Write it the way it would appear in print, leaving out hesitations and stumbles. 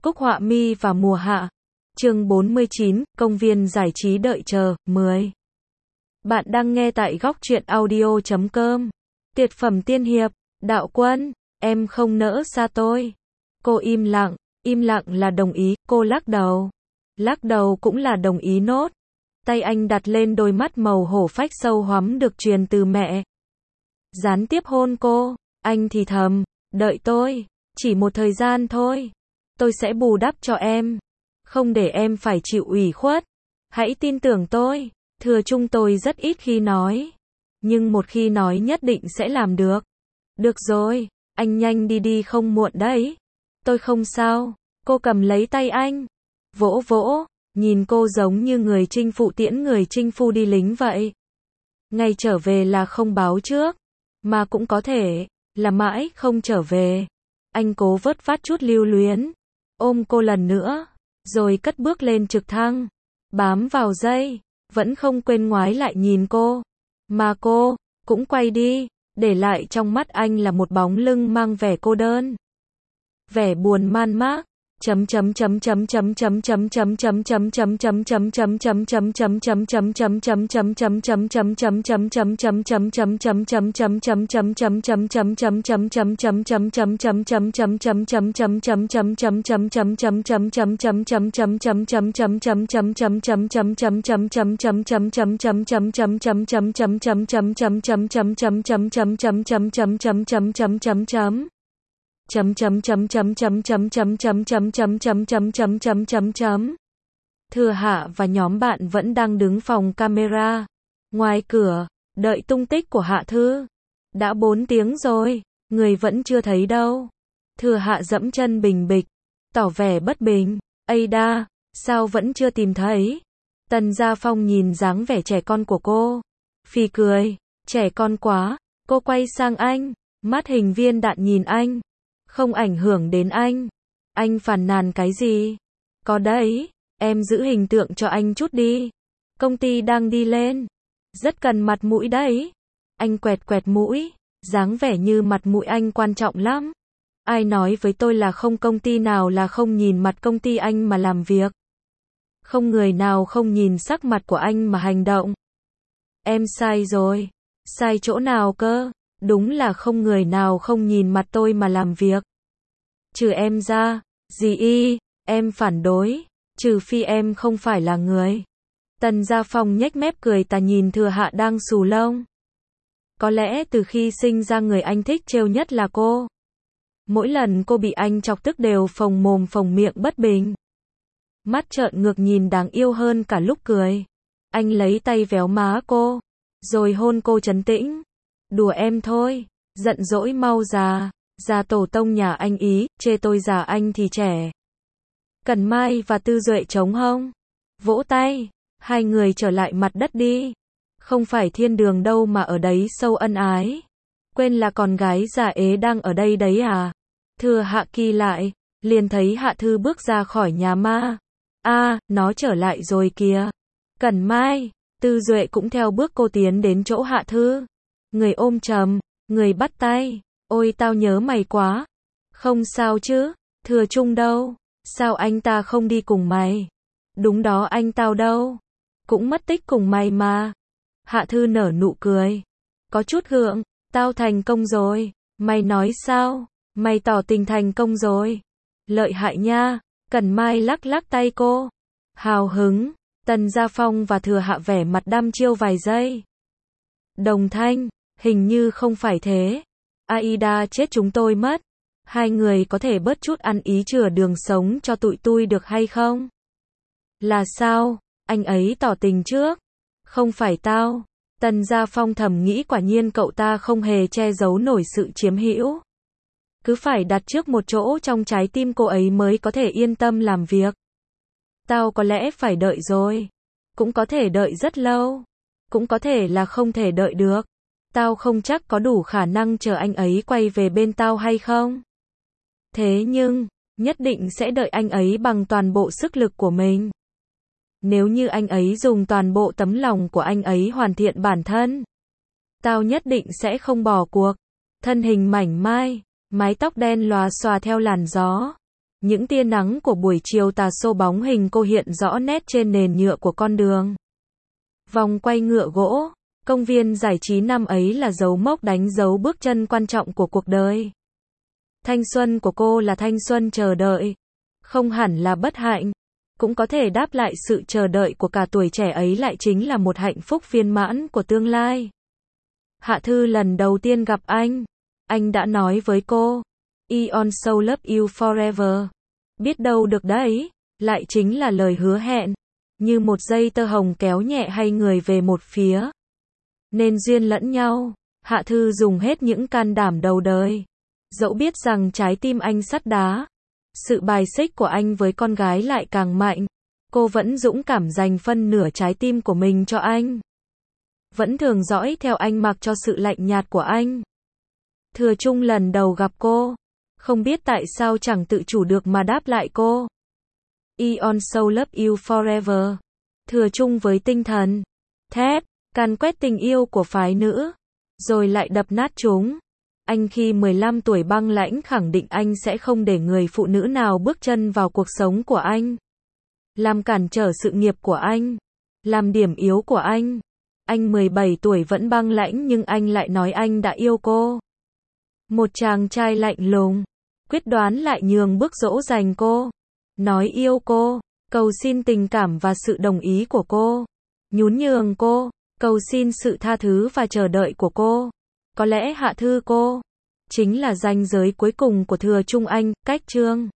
Cúc họa mi và mùa hạ. Chương 49, công viên giải trí đợi chờ, 10. Bạn đang nghe tại góc truyện audio.com. Tuyệt phẩm tiên hiệp, Đạo Quân, em không nỡ xa tôi. Cô im lặng là đồng ý, cô lắc đầu cũng là đồng ý nốt. Tay anh đặt lên đôi mắt màu hổ phách sâu hoắm được truyền từ mẹ. Gián tiếp hôn cô, anh thì thầm, đợi tôi, chỉ một thời gian thôi. Tôi sẽ bù đắp cho em, không để em phải chịu ủy khuất. Hãy tin tưởng tôi. Thừa Trung tôi rất ít khi nói, nhưng một khi nói nhất định sẽ làm được. Được rồi, anh nhanh đi không muộn đấy. Tôi không sao. Cô cầm lấy tay anh, vỗ, nhìn cô giống như người chinh phụ tiễn người chinh phu đi lính vậy. Ngày trở về là không báo trước, mà cũng có thể là mãi không trở về. Anh cố vớt vát chút lưu luyến, ôm cô lần nữa, rồi cất bước lên trực thăng, bám vào dây, vẫn không quên ngoái lại nhìn cô. Mà cô cũng quay đi, để lại trong mắt anh là một bóng lưng mang vẻ cô đơn, vẻ buồn man mác. Thừa Hạ và nhóm bạn vẫn đang đứng phòng camera ngoài cửa, đợi tung tích của Hạ Thư. Đã 4 tiếng rồi, người vẫn chưa thấy đâu. Thừa Hạ dẫm chân bình bịch, tỏ vẻ bất bình. Ây đa, sao vẫn chưa tìm thấy? Tần Gia Phong nhìn dáng vẻ trẻ con của cô, phì cười, trẻ con quá. Cô quay sang anh, mắt hình viên đạn nhìn anh. Không ảnh hưởng đến anh. Anh phàn nàn cái gì? Có đấy, em giữ hình tượng cho anh chút đi. Công ty đang đi lên, rất cần mặt mũi đấy. Anh quẹt mũi, dáng vẻ như mặt mũi anh quan trọng lắm. Ai nói với tôi là không, công ty nào là không nhìn mặt công ty anh mà làm việc? Không người nào không nhìn sắc mặt của anh mà hành động. Em sai rồi. Sai chỗ nào cơ? Đúng là không người nào không nhìn mặt tôi mà làm việc. Trừ em ra, em phản đối, trừ phi em không phải là người. Tần Gia Phong nhếch mép cười tà nhìn Thừa Hạ đang xù lông. Có lẽ từ khi sinh ra người anh thích trêu nhất là cô. Mỗi lần cô bị anh chọc tức đều phồng mồm phồng miệng bất bình. Mắt trợn ngược nhìn đáng yêu hơn cả lúc cười. Anh lấy tay véo má cô, rồi hôn cô trấn tĩnh. Đùa em thôi, giận dỗi mau già tổ tông nhà anh ý, chê tôi già anh thì trẻ. Cẩn Mai và Tư Duệ trống hông, vỗ tay, hai người trở lại mặt đất đi. Không phải thiên đường đâu mà ở đấy sâu ân ái. Quên là con gái già ế đang ở đây đấy à? Thừa Hạ kỳ lại, liền thấy Hạ Thư bước ra khỏi nhà ma. Nó trở lại rồi kìa. Cẩn Mai, Tư Duệ cũng theo bước cô tiến đến chỗ Hạ Thư. Người ôm chầm, người bắt tay. Ôi tao nhớ mày quá. Không sao chứ? Thừa Trung đâu? Sao anh ta không đi cùng mày? Đúng đó, anh tao đâu? Cũng mất tích cùng mày mà. Hạ Thư nở nụ cười, có chút gượng. Tao thành công rồi. Mày nói sao? Mày tỏ tình thành công rồi. Lợi hại nha. Cẩn Mai lắc tay cô. Hào hứng. Tần Gia Phong và Thừa Hạ vẻ mặt đăm chiêu vài giây. Đồng thanh, hình như không phải thế. Aida chết chúng tôi mất. Hai người có thể bớt chút ăn ý chừa đường sống cho tụi tôi được hay không? Là sao? Anh ấy tỏ tình trước. Không phải tao. Tần Gia Phong thầm nghĩ quả nhiên cậu ta không hề che giấu nổi sự chiếm hữu. Cứ phải đặt trước một chỗ trong trái tim cô ấy mới có thể yên tâm làm việc. Tao có lẽ phải đợi rồi. Cũng có thể đợi rất lâu. Cũng có thể là không thể đợi được. Tao không chắc có đủ khả năng chờ anh ấy quay về bên tao hay không. Thế nhưng, nhất định sẽ đợi anh ấy bằng toàn bộ sức lực của mình. Nếu như anh ấy dùng toàn bộ tấm lòng của anh ấy hoàn thiện bản thân, tao nhất định sẽ không bỏ cuộc. Thân hình mảnh mai, mái tóc đen lòa xòa theo làn gió, Những tia nắng của buổi chiều tà xô bóng hình cô hiện rõ nét trên nền nhựa của con đường. Vòng quay ngựa gỗ, công viên giải trí năm ấy là dấu mốc đánh dấu bước chân quan trọng của cuộc đời. Thanh xuân của cô là thanh xuân chờ đợi, không hẳn là bất hạnh, cũng có thể đáp lại sự chờ đợi của cả tuổi trẻ ấy lại chính là một hạnh phúc viên mãn của tương lai. Hạ Thư lần đầu tiên gặp anh đã nói với cô, "I so love you forever." Biết đâu được đấy, lại chính là lời hứa hẹn, như một dây tơ hồng kéo nhẹ hai người về một phía. Nên duyên lẫn nhau, Hạ Thư dùng hết những can đảm đầu đời. Dẫu biết rằng trái tim anh sắt đá, sự bài xích của anh với con gái lại càng mạnh, cô vẫn dũng cảm dành phân nửa trái tim của mình cho anh. Vẫn thường dõi theo anh mặc cho sự lạnh nhạt của anh. Thừa Trung lần đầu gặp cô, không biết tại sao chẳng tự chủ được mà đáp lại cô. I so love you forever. Thừa Trung với tinh thần thép, càn quét tình yêu của phái nữ, rồi lại đập nát chúng. Anh khi 15 tuổi băng lãnh khẳng định anh sẽ không để người phụ nữ nào bước chân vào cuộc sống của anh, làm cản trở sự nghiệp của anh, làm điểm yếu của anh. Anh 17 tuổi vẫn băng lãnh nhưng anh lại nói anh đã yêu cô. Một chàng trai lạnh lùng, quyết đoán lại nhường bước dỗ dành cô, nói yêu cô, cầu xin tình cảm và sự đồng ý của cô, nhún nhường cô, cầu xin sự tha thứ và chờ đợi của cô. Có lẽ Hạ Thư cô chính là ranh giới cuối cùng của Thừa Trung anh, cách chương.